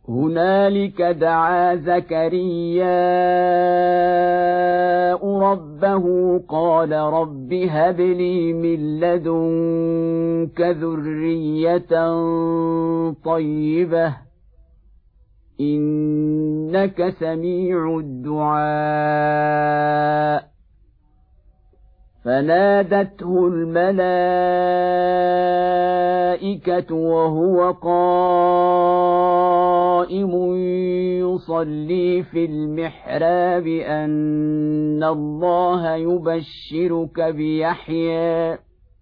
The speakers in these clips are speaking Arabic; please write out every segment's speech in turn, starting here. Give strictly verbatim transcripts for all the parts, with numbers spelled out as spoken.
هنالك دعا زكرياء ربه قال رب هب لي من لدنك ذرية طيبة إنك سميع الدعاء فنادته الملائكة وهو قائم يصلي في المحراب أن الله يبشرك بيحيى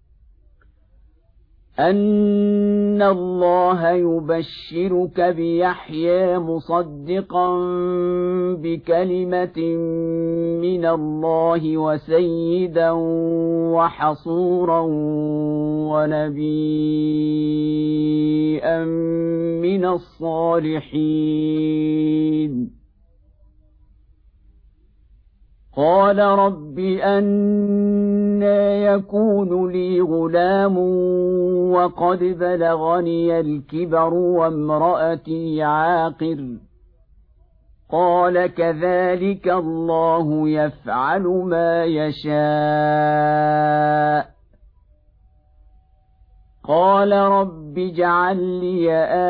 أن الله يبشرك بيحيى مصدقا بكلمة من الله وسيدا وحصورا ونبيا من الصالحين قال رب أنى يكون لي غلام وقد بلغني الكبر وامرأتي عاقر قال كذلك الله يفعل ما يشاء قال رب اجعل لي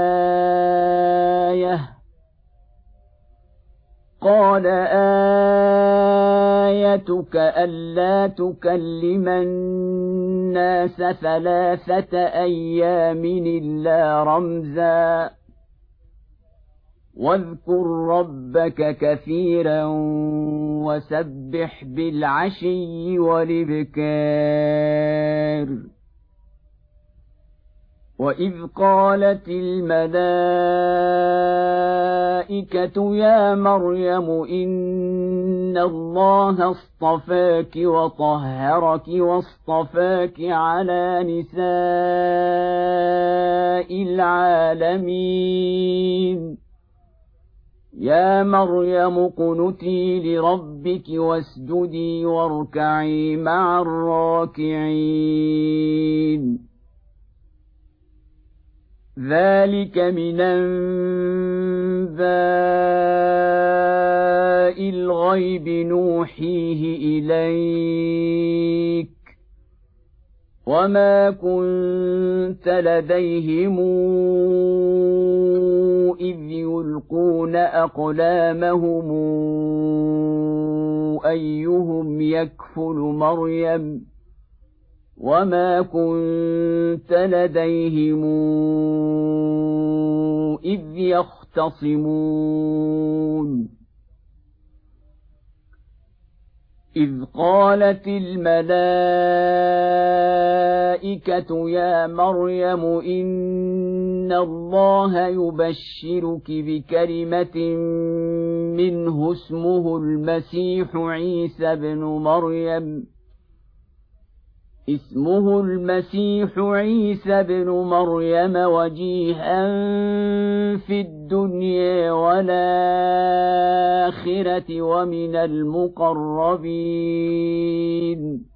آية قال آيتك ألا تكلم الناس ثلاثة أيام إلا رمزا واذكر ربك كثيرا وسبح بالعشي والإبكار وإذ قالت الملائكة يا مريم إن الله اصطفاك وطهرك واصطفاك على نساء العالمين يا مريم اقنتي لربك واسجدي واركعي مع الراكعين ذلك من أنباء الغيب نوحيه إليك وما كنت لديهم إذ يلقون أقلامهم أيهم يكفل مريم وما كنت لديهم إذ يختصمون إذ قالت الملائكة يا مريم إن الله يبشرك بكلمة منه اسمه المسيح عيسى بن مريم اسمه المسيح عيسى بن مريم وجيها في الدنيا والآخرة ومن المقربين